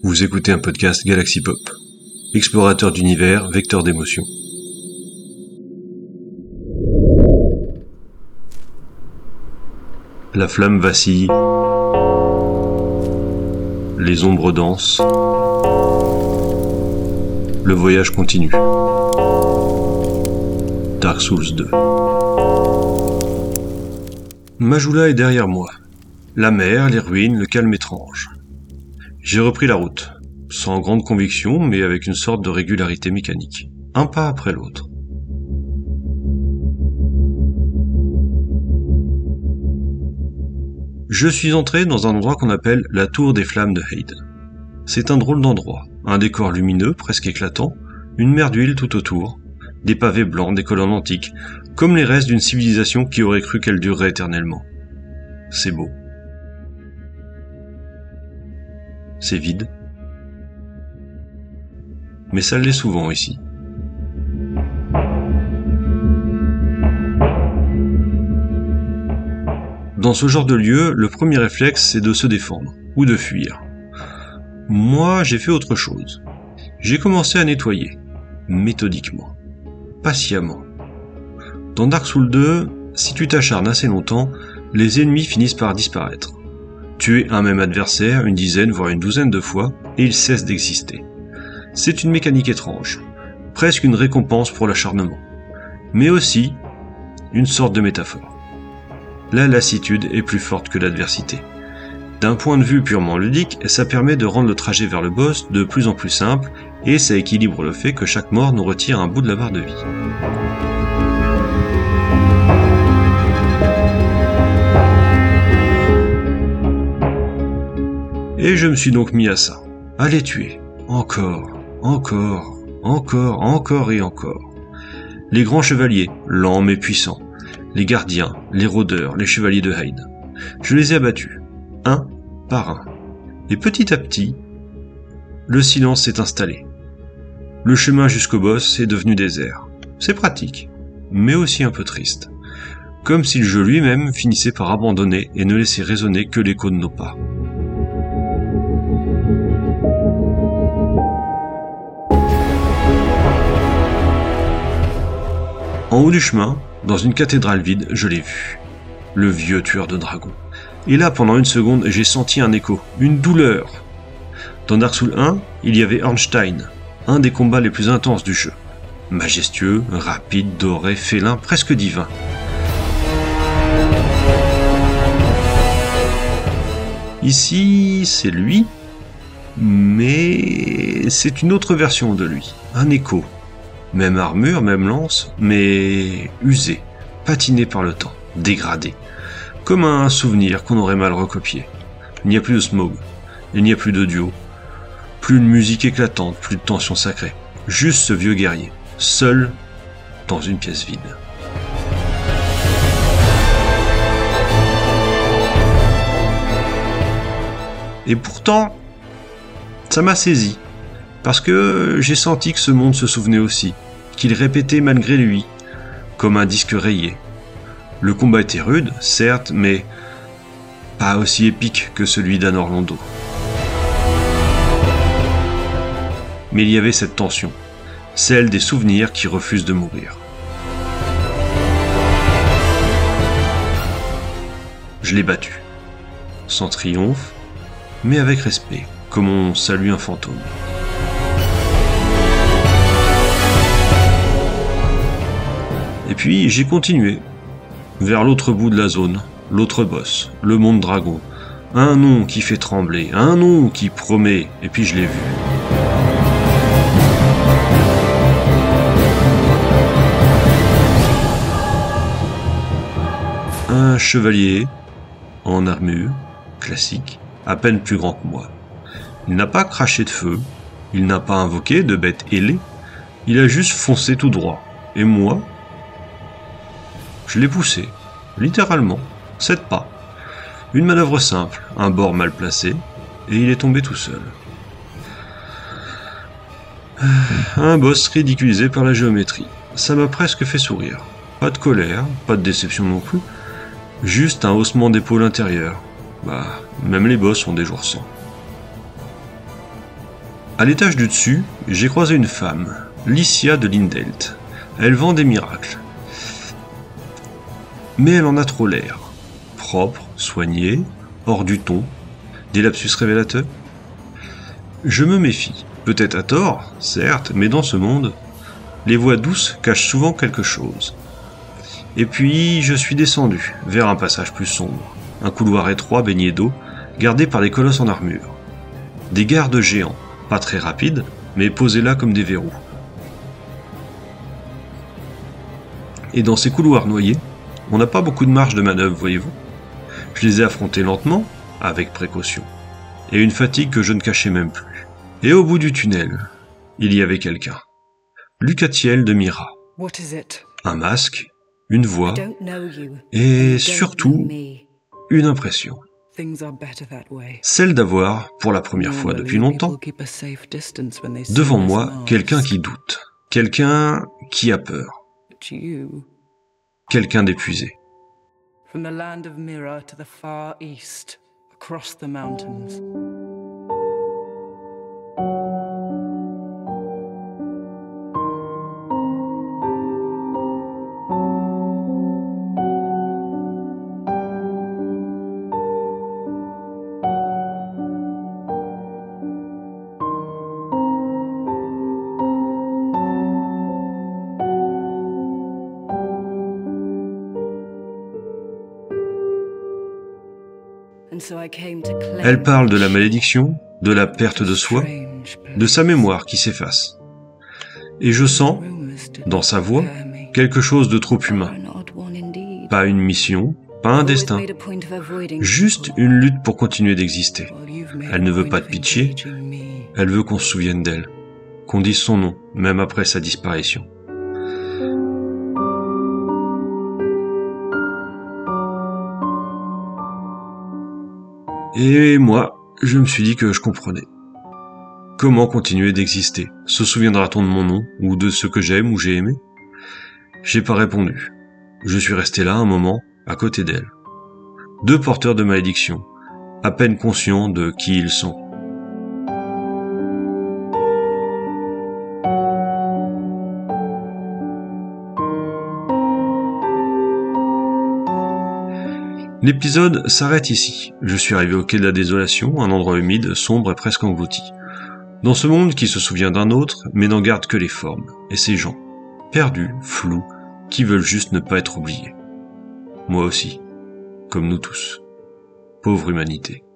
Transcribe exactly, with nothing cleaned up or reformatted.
Vous écoutez un podcast Galaxy Pop, explorateur d'univers, vecteur d'émotions. La flamme vacille, les ombres dansent, le voyage continue. Dark Souls deux. Majula est derrière moi. La mer, les ruines, le calme étrange. J'ai repris la route, sans grande conviction, mais avec une sorte de régularité mécanique, un pas après l'autre. Je suis entré dans un endroit qu'on appelle la Tour des Flammes de Hayden. C'est un drôle d'endroit, un décor lumineux, presque éclatant, une mer d'huile tout autour, des pavés blancs, des colonnes antiques, comme les restes d'une civilisation qui aurait cru qu'elle durerait éternellement. C'est beau. C'est vide. Mais ça l'est souvent ici. Dans ce genre de lieu, le premier réflexe, c'est de se défendre, ou de fuir. Moi, j'ai fait autre chose. J'ai commencé à nettoyer, méthodiquement, patiemment. Dans Dark Souls deux, si tu t'acharnes assez longtemps, les ennemis finissent par disparaître. Tuer un même adversaire une dizaine voire une douzaine de fois, et il cesse d'exister. C'est une mécanique étrange, presque une récompense pour l'acharnement, mais aussi une sorte de métaphore. La lassitude est plus forte que l'adversité. D'un point de vue purement ludique, ça permet de rendre le trajet vers le boss de plus en plus simple, et ça équilibre le fait que chaque mort nous retire un bout de la barre de vie. Et je me suis donc mis à ça, à les tuer, encore, encore, encore, encore et encore. Les grands chevaliers, lents mais puissants, les gardiens, les rôdeurs, les chevaliers de Hyde. Je les ai abattus, un par un. Et petit à petit, le silence s'est installé. Le chemin jusqu'au boss est devenu désert. C'est pratique, mais aussi un peu triste. Comme si le jeu lui-même finissait par abandonner et ne laissait résonner que l'écho de nos pas. En haut du chemin, dans une cathédrale vide, je l'ai vu. Le vieux tueur de dragons. Et là, pendant une seconde, j'ai senti un écho, une douleur. Dans Dark Souls un, il y avait Ornstein, un des combats les plus intenses du jeu. Majestueux, rapide, doré, félin, presque divin. Ici, c'est lui, mais c'est une autre version de lui, un écho. Même armure, même lance, mais usée, patinée par le temps, dégradée. Comme un souvenir qu'on aurait mal recopié. Il n'y a plus de smog, il n'y a plus de duo, plus de musique éclatante, plus de tension sacrée. Juste ce vieux guerrier, seul dans une pièce vide. Et pourtant, ça m'a saisi. Parce que j'ai senti que ce monde se souvenait aussi, qu'il répétait malgré lui, comme un disque rayé. Le combat était rude, certes, mais pas aussi épique que celui d'Anor Londo. Mais il y avait cette tension, celle des souvenirs qui refusent de mourir. Je l'ai battu, sans triomphe, mais avec respect, comme on salue un fantôme. Et puis j'ai continué, vers l'autre bout de la zone, l'autre boss, le monde dragon. Un nom qui fait trembler, un nom qui promet, et puis je l'ai vu. Un chevalier, en armure, classique, à peine plus grand que moi. Il n'a pas craché de feu, il n'a pas invoqué de bête ailée, il a juste foncé tout droit. Et moi, je l'ai poussé, littéralement, sept pas. Une manœuvre simple, un bord mal placé, et il est tombé tout seul. Un boss ridiculisé par la géométrie. Ça m'a presque fait sourire. Pas de colère, pas de déception non plus, juste un haussement d'épaule intérieur. Bah, même les boss ont des jours sans. À l'étage du dessus, j'ai croisé une femme, Licia de Lindelt. Elle vend des miracles. Mais elle en a trop l'air. Propre, soignée, hors du ton. Des lapsus révélateurs. Je me méfie. Peut-être à tort, certes, mais dans ce monde, les voix douces cachent souvent quelque chose. Et puis, je suis descendu, vers un passage plus sombre. Un couloir étroit baigné d'eau, gardé par des colosses en armure. Des gardes géants, pas très rapides, mais posés là comme des verrous. Et dans ces couloirs noyés, on n'a pas beaucoup de marge de manœuvre, voyez-vous. Je les ai affrontés lentement, avec précaution, et une fatigue que je ne cachais même plus. Et au bout du tunnel, il y avait quelqu'un. Lucatiel de Mira. Un masque, une voix, et surtout, une impression. Celle d'avoir, pour la première fois depuis longtemps, devant moi, quelqu'un qui doute. Quelqu'un qui a peur. Quelqu'un d'épuisé. From the land of Mira to the far east, across the mountains. Elle parle de la malédiction, de la perte de soi, de sa mémoire qui s'efface. Et je sens, dans sa voix, quelque chose de trop humain. Pas une mission, pas un destin, juste une lutte pour continuer d'exister. Elle ne veut pas de pitié, elle veut qu'on se souvienne d'elle, qu'on dise son nom, même après sa disparition. Et moi, je me suis dit que je comprenais. Comment continuer d'exister? Se souviendra-t-on de mon nom, ou de ce que j'aime ou j'ai aimé? J'ai pas répondu. Je suis resté là un moment, à côté d'elle. Deux porteurs de malédiction, à peine conscients de qui ils sont. L'épisode s'arrête ici. Je suis arrivé au quai de la Désolation, un endroit humide, sombre et presque englouti. Dans ce monde qui se souvient d'un autre, mais n'en garde que les formes, et ces gens, perdus, flous, qui veulent juste ne pas être oubliés. Moi aussi, comme nous tous. Pauvre humanité.